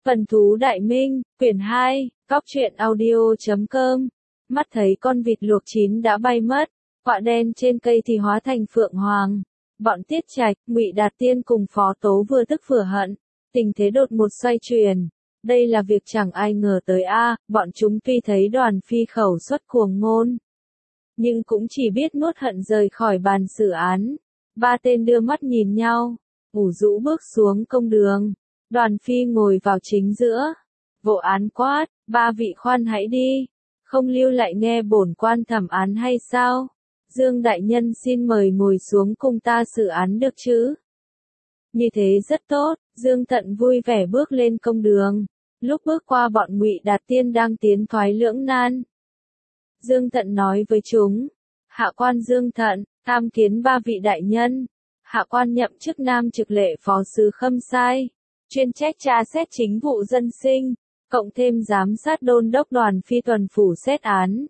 Phần thú đại minh, quyển 2, góc truyện audio.com. Mắt thấy con vịt luộc chín đã bay mất, quạ đen trên cây thì hóa thành phượng hoàng. Bọn Tiết Trạch, Ngụy Đạt Tiên cùng Phó Tố vừa tức vừa hận, tình thế đột một xoay chuyển. Đây là việc chẳng ai ngờ tới bọn chúng tuy thấy Đoàn Phi khẩu xuất cuồng ngôn, nhưng cũng chỉ biết nuốt hận rời khỏi bàn xử án. Ba tên đưa mắt nhìn nhau, ủ rũ bước xuống công đường. Đoàn Phi ngồi vào chính giữa. Vụ án quát, ba vị khoan hãy đi, không lưu lại nghe bổn quan thẩm án hay sao? Dương đại nhân xin mời ngồi xuống cùng ta xử án được chứ? Như thế rất tốt. Dương Tận vui vẻ bước lên công đường. Lúc bước qua bọn Ngụy Đạt Tiên đang tiến thoái lưỡng nan, Dương Tận nói với chúng: Hạ quan Dương Thận, tham kiến ba vị đại nhân. Hạ quan nhậm chức Nam Trực Lệ Phó Sứ Khâm Sai, chuyên trách tra xét chính vụ dân sinh, cộng thêm giám sát đôn đốc Đoàn Phi tuần phủ xét án.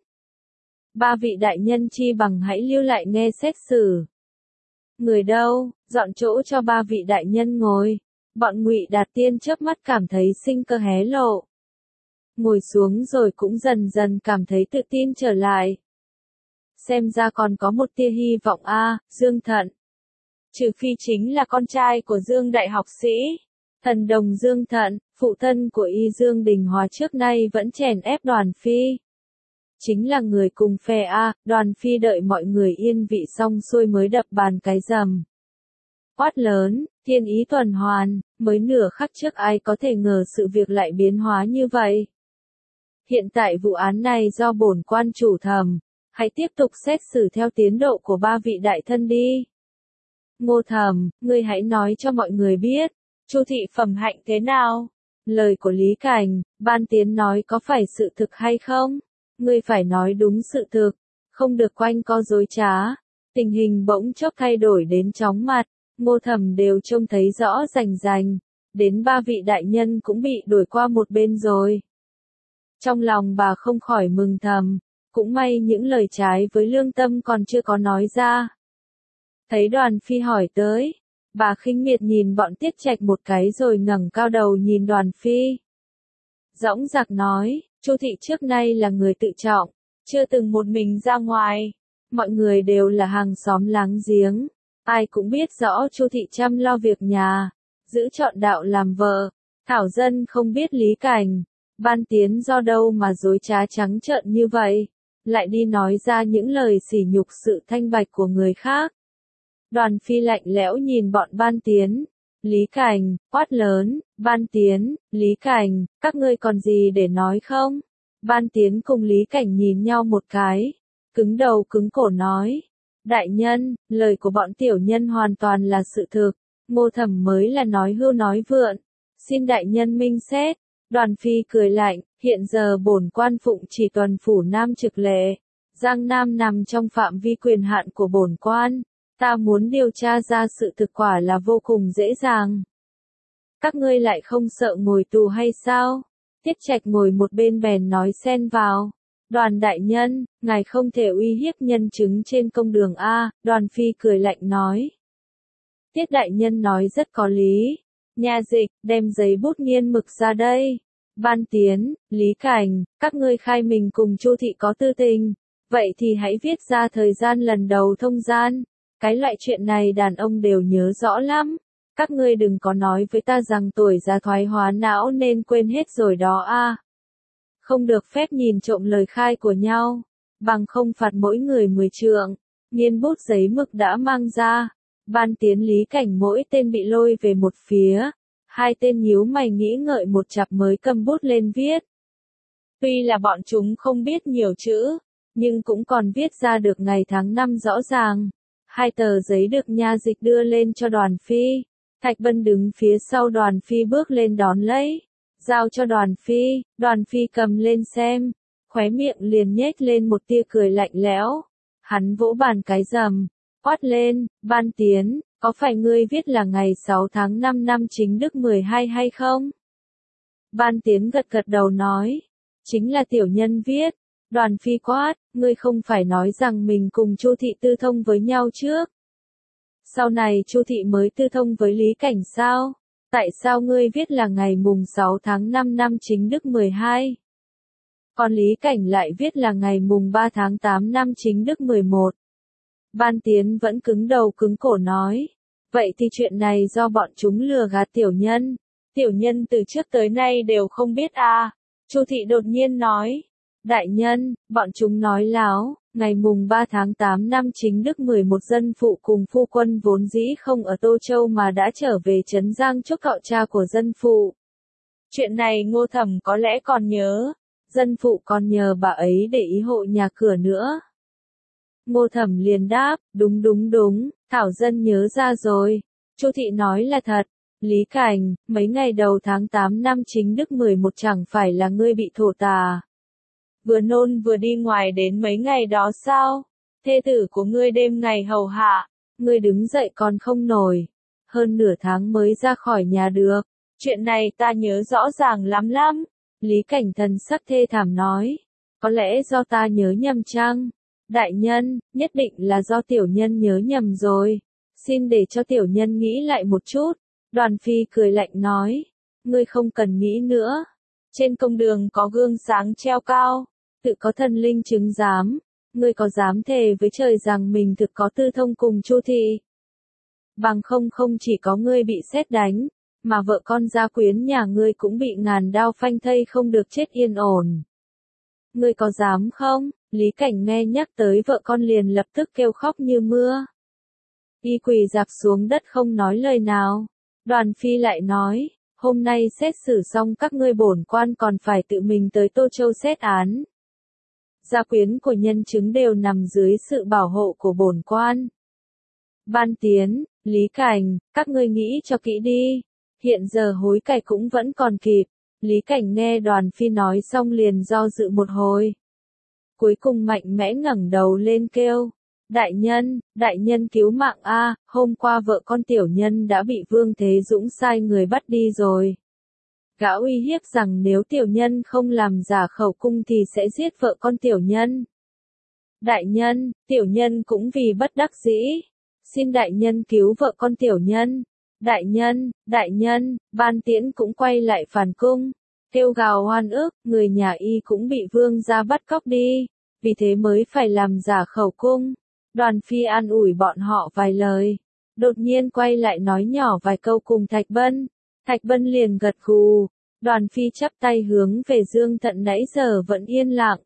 Ba vị đại nhân chi bằng hãy lưu lại nghe xét xử. Người đâu, dọn chỗ cho ba vị đại nhân ngồi. Bọn Ngụy Đạt Tiên chớp mắt cảm thấy sinh cơ hé lộ. Ngồi xuống rồi cũng dần dần cảm thấy tự tin trở lại. Xem ra còn có một tia hy vọng Dương Thận. Trừ phi chính là con trai của Dương đại học sĩ. Thần đồng Dương Thận, phụ thân của Y Dương Đình Hóa trước nay vẫn chèn ép Đoàn Phi. Chính là người cùng phe Đoàn Phi đợi mọi người yên vị xong xuôi mới đập bàn cái rầm. Quát lớn, thiên ý tuần hoàn, mới nửa khắc trước ai có thể ngờ sự việc lại biến hóa như vậy. Hiện tại vụ án này do bổn quan chủ thẩm, hãy tiếp tục xét xử theo tiến độ của ba vị đại thân đi. Ngô Thẩm, ngươi hãy nói cho mọi người biết, Chu thị phẩm hạnh thế nào? Lời của Lý Cảnh, Ban Tiến nói có phải sự thực hay không? Ngươi phải nói đúng sự thực, không được quanh co dối trá. Tình hình bỗng chốc thay đổi đến chóng mặt, Ngô Thẩm đều trông thấy rõ rành rành, đến ba vị đại nhân cũng bị đuổi qua một bên rồi. Trong lòng bà không khỏi mừng thầm, cũng may những lời trái với lương tâm còn chưa có nói ra. Thấy Đoàn Phi hỏi tới, bà khinh miệt nhìn bọn Tiết Trạch một cái rồi ngẩng cao đầu nhìn Đoàn Phi. Dõng dạc nói, Chu thị trước nay là người tự trọng, chưa từng một mình ra ngoài. Mọi người đều là hàng xóm láng giếng, ai cũng biết rõ Chu thị chăm lo việc nhà, giữ trọn đạo làm vợ. Thảo dân không biết Lý Cảnh, Ban Tiến do đâu mà dối trá trắng trợn như vậy, lại đi nói ra những lời sỉ nhục sự thanh bạch của người khác. Đoàn Phi lạnh lẽo nhìn bọn Ban Tiến, Lý Cảnh, quát lớn, Ban Tiến, Lý Cảnh, các ngươi còn gì để nói không? Ban Tiến cùng Lý Cảnh nhìn nhau một cái, cứng đầu cứng cổ nói, đại nhân, lời của bọn tiểu nhân hoàn toàn là sự thực, Ngô Thẩm mới là nói hưu nói vượn, xin đại nhân minh xét. Đoàn Phi cười lạnh, hiện giờ bổn quan phụng chỉ tuần phủ Nam Trực Lệ, Giang Nam nằm trong phạm vi quyền hạn của bổn quan, ta muốn điều tra ra sự thực quả là vô cùng dễ dàng. Các ngươi lại không sợ ngồi tù hay sao? Tiết Trạch ngồi một bên bèn nói xen vào, Đoàn đại nhân, ngài không thể uy hiếp nhân chứng trên công đường Đoàn Phi cười lạnh nói. Tiết đại nhân nói rất có lý. Nha dịch, đem giấy bút nghiên mực ra đây. Ban Tiến, Lý Cảnh, các ngươi khai mình cùng Chu thị có tư tình, vậy thì hãy viết ra thời gian lần đầu thông gian. Cái loại chuyện này đàn ông đều nhớ rõ lắm. Các ngươi đừng có nói với ta rằng tuổi già thoái hóa não nên quên hết rồi đó Không được phép nhìn trộm lời khai của nhau, bằng không phạt mỗi người 10 trượng. Nghiên bút giấy mực đã mang ra. Ban Tiến Lý Cảnh mỗi tên bị lôi về một phía, hai tên nhíu mày nghĩ ngợi một chặp mới cầm bút lên viết. Tuy là bọn chúng không biết nhiều chữ, nhưng cũng còn viết ra được ngày tháng năm rõ ràng. Hai tờ giấy được nha dịch đưa lên cho Đoàn Phi. Thạch Bân đứng phía sau Đoàn Phi bước lên đón lấy, giao cho Đoàn Phi cầm lên xem, khóe miệng liền nhếch lên một tia cười lạnh lẽo. Hắn vỗ bàn cái rầm, quát lên, Ban Tiến, có phải ngươi viết là ngày 6 tháng 5 năm Chính Đức 12 hay không? Ban Tiến gật gật đầu nói, chính là tiểu nhân viết. Đoàn Phi quát, ngươi không phải nói rằng mình cùng Chu thị tư thông với nhau trước. Sau này Chu thị mới tư thông với Lý Cảnh sao? Tại sao ngươi viết là ngày mùng 6 tháng 5 năm Chính Đức 12? Còn Lý Cảnh lại viết là ngày mùng 3 tháng 8 năm Chính Đức 11. Ban Tiến vẫn cứng đầu cứng cổ nói. Vậy thì chuyện này do bọn chúng lừa gạt tiểu nhân. Tiểu nhân từ trước tới nay đều không biết à. Chu thị đột nhiên nói. Đại nhân, bọn chúng nói láo, ngày mùng 3 tháng 8 năm Chính Đức 11 dân phụ cùng phu quân vốn dĩ không ở Tô Châu mà đã trở về Trấn Giang chúc cạo cha của dân phụ. Chuyện này Ngô Thẩm có lẽ còn nhớ. Dân phụ còn nhờ bà ấy để ý hộ nhà cửa nữa. Ngô Thẩm liền đáp, đúng, Thảo dân nhớ ra rồi. Chu thị nói là thật. Lý Cảnh, mấy ngày đầu tháng 8 năm Chính Đức 11 chẳng phải là ngươi bị thổ tà. Vừa nôn vừa đi ngoài đến mấy ngày đó sao? Thê tử của ngươi đêm ngày hầu hạ, ngươi đứng dậy còn không nổi. Hơn nửa tháng mới ra khỏi nhà được. Chuyện này ta nhớ rõ ràng lắm. Lý Cảnh thần sắc thê thảm nói. Có lẽ do ta nhớ nhầm chăng? Đại nhân, nhất định là do tiểu nhân nhớ nhầm rồi. Xin để cho tiểu nhân nghĩ lại một chút. Đoàn Phi cười lạnh nói. Ngươi không cần nghĩ nữa. Trên công đường có gương sáng treo cao. Tự có thần linh chứng giám. Ngươi có dám thề với trời rằng mình thực có tư thông cùng Chu thị? Bằng không chỉ có ngươi bị sét đánh, mà vợ con gia quyến nhà ngươi cũng bị ngàn đao phanh thây không được chết yên ổn. Ngươi có dám không? Lý Cảnh nghe nhắc tới vợ con liền lập tức kêu khóc như mưa. Y quỳ rạp xuống đất không nói lời nào. Đoàn Phi lại nói, hôm nay xét xử xong các ngươi bổn quan còn phải tự mình tới Tô Châu xét án. Gia quyến của nhân chứng đều nằm dưới sự bảo hộ của bổn quan. Ban Tiến, Lý Cảnh, các ngươi nghĩ cho kỹ đi. Hiện giờ hối cải cũng vẫn còn kịp. Lý Cảnh nghe Đoàn Phi nói xong liền do dự một hồi. Cuối cùng mạnh mẽ ngẩng đầu lên kêu. Đại nhân cứu mạng a, hôm qua vợ con tiểu nhân đã bị Vương Thế Dũng sai người bắt đi rồi. Gã uy hiếp rằng nếu tiểu nhân không làm giả khẩu cung thì sẽ giết vợ con tiểu nhân. Đại nhân, tiểu nhân cũng vì bất đắc dĩ. Xin đại nhân cứu vợ con tiểu nhân. Đại nhân, Ban Tiễn cũng quay lại phản cung. Kêu gào oan ức, người nhà y cũng bị vương gia bắt cóc đi. Vì thế mới phải làm giả khẩu cung. Đoàn Phi an ủi bọn họ vài lời. Đột nhiên quay lại nói nhỏ vài câu cùng Thạch Bân. Thạch Bân liền gật gù. Đoàn Phi chắp tay hướng về Dương Thận nãy giờ vẫn yên lặng.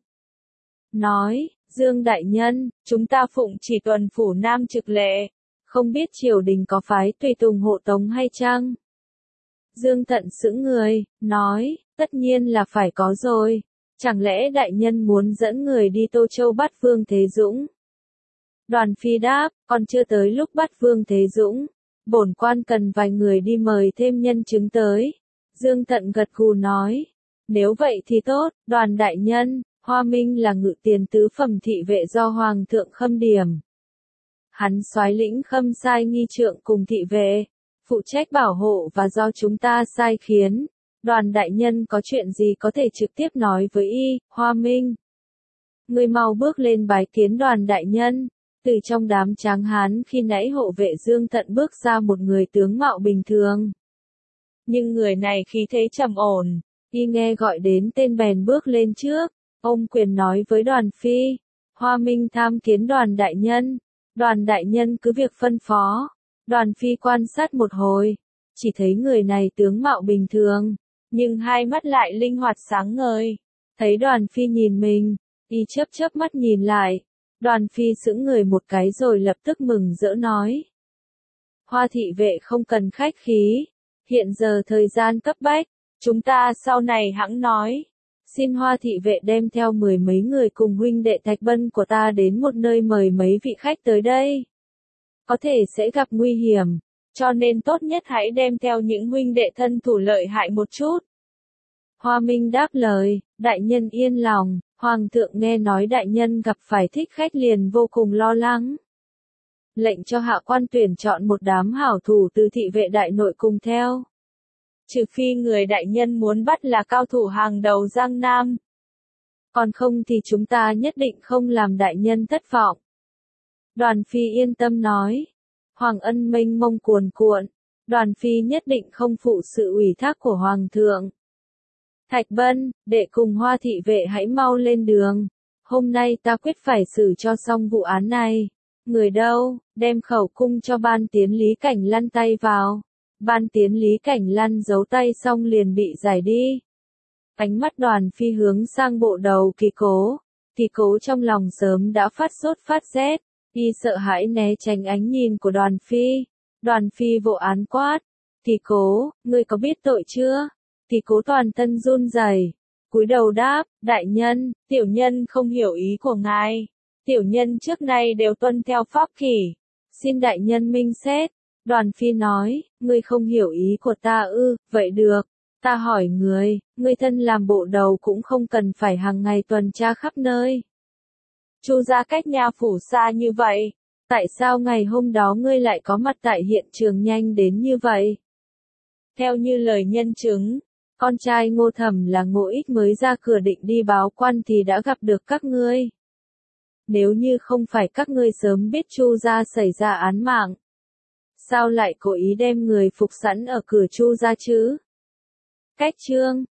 Nói, Dương đại nhân, chúng ta phụng chỉ tuần phủ Nam trực lệ. Không biết triều đình có phái tùy tùng hộ tống hay chăng? Dương Thận sững người, nói, tất nhiên là phải có rồi. Chẳng lẽ đại nhân muốn dẫn người đi Tô Châu bắt Vương Thế Dũng? Đoàn Phi đáp, còn chưa tới lúc bắt Vương Thế Dũng. Bổn quan cần vài người đi mời thêm nhân chứng tới. Dương Thận gật gù nói, nếu vậy thì tốt, Đoàn đại nhân, Hoa Minh là ngự tiền tứ phẩm thị vệ do Hoàng thượng khâm điểm. Hắn soái lĩnh khâm sai nghi trượng cùng thị vệ, phụ trách bảo hộ và do chúng ta sai khiến. Đoàn đại nhân có chuyện gì có thể trực tiếp nói với y, Hoa Minh. Người mau bước lên bái kiến Đoàn đại nhân. Từ trong đám tráng hán khi nãy hộ vệ Dương Thận bước ra một người tướng mạo bình thường. Nhưng người này khí thế trầm ổn, y nghe gọi đến tên bèn bước lên trước, ôm quyền nói với Đoàn Phi, Hoa Minh tham kiến Đoàn đại nhân. Đoàn đại nhân cứ việc phân phó. Đoàn Phi quan sát một hồi, chỉ thấy người này tướng mạo bình thường, nhưng hai mắt lại linh hoạt sáng ngời. Thấy Đoàn Phi nhìn mình, y chớp mắt nhìn lại. Đoàn Phi sững người một cái rồi lập tức mừng rỡ nói. Hoa thị vệ không cần khách khí. Hiện giờ thời gian cấp bách, chúng ta sau này hẵng nói. Xin Hoa thị vệ đem theo 10 mấy người cùng huynh đệ Thạch Bân của ta đến một nơi mời mấy vị khách tới đây. Có thể sẽ gặp nguy hiểm, cho nên tốt nhất hãy đem theo những huynh đệ thân thủ lợi hại một chút. Hoa Minh đáp lời, đại nhân yên lòng, Hoàng thượng nghe nói đại nhân gặp phải thích khách liền vô cùng lo lắng. Lệnh cho hạ quan tuyển chọn một đám hảo thủ từ thị vệ đại nội cùng theo. Trừ phi người đại nhân muốn bắt là cao thủ hàng đầu Giang Nam. Còn không thì chúng ta nhất định không làm đại nhân thất vọng. Đoàn Phi yên tâm nói. Hoàng ân mênh mông cuồn cuộn. Đoàn phi nhất định không phụ sự ủy thác của hoàng thượng. Thạch Bân, đệ cùng Hoa thị vệ hãy mau lên đường. Hôm nay ta quyết phải xử cho xong vụ án này. Người đâu, đem khẩu cung cho Ban Tiến Lý Cảnh Lăn tay vào. Ban Tiến Lý Cảnh Lăn giấu tay xong liền bị giải đi. Ánh mắt Đoàn phi hướng sang bộ đầu Kỳ Cố. Kỳ Cố trong lòng sớm đã phát sốt phát rét. Y sợ hãi né tránh ánh nhìn của Đoàn phi. Đoàn phi vỗ án quát. Kỳ Cố, ngươi có biết tội chưa? Kỳ Cố toàn thân run rẩy, cúi đầu đáp, đại nhân, tiểu nhân không hiểu ý của ngài. Tiểu nhân trước nay đều tuân theo pháp kỷ. Xin đại nhân minh xét. Đoàn phi nói, ngươi không hiểu ý của ta ư, vậy được. Ta hỏi ngươi thân làm bộ đầu cũng không cần phải hàng ngày tuần tra khắp nơi. Chu gia cách nhà phủ xa như vậy. Tại sao ngày hôm đó ngươi lại có mặt tại hiện trường nhanh đến như vậy? Theo như lời nhân chứng, con trai Ngô Thẩm là Ngô Ích mới ra cửa định đi báo quan thì đã gặp được các ngươi. Nếu như không phải các ngươi sớm biết Chu gia xảy ra án mạng, sao lại cố ý đem người phục sẵn ở cửa Chu gia chứ? Cách chương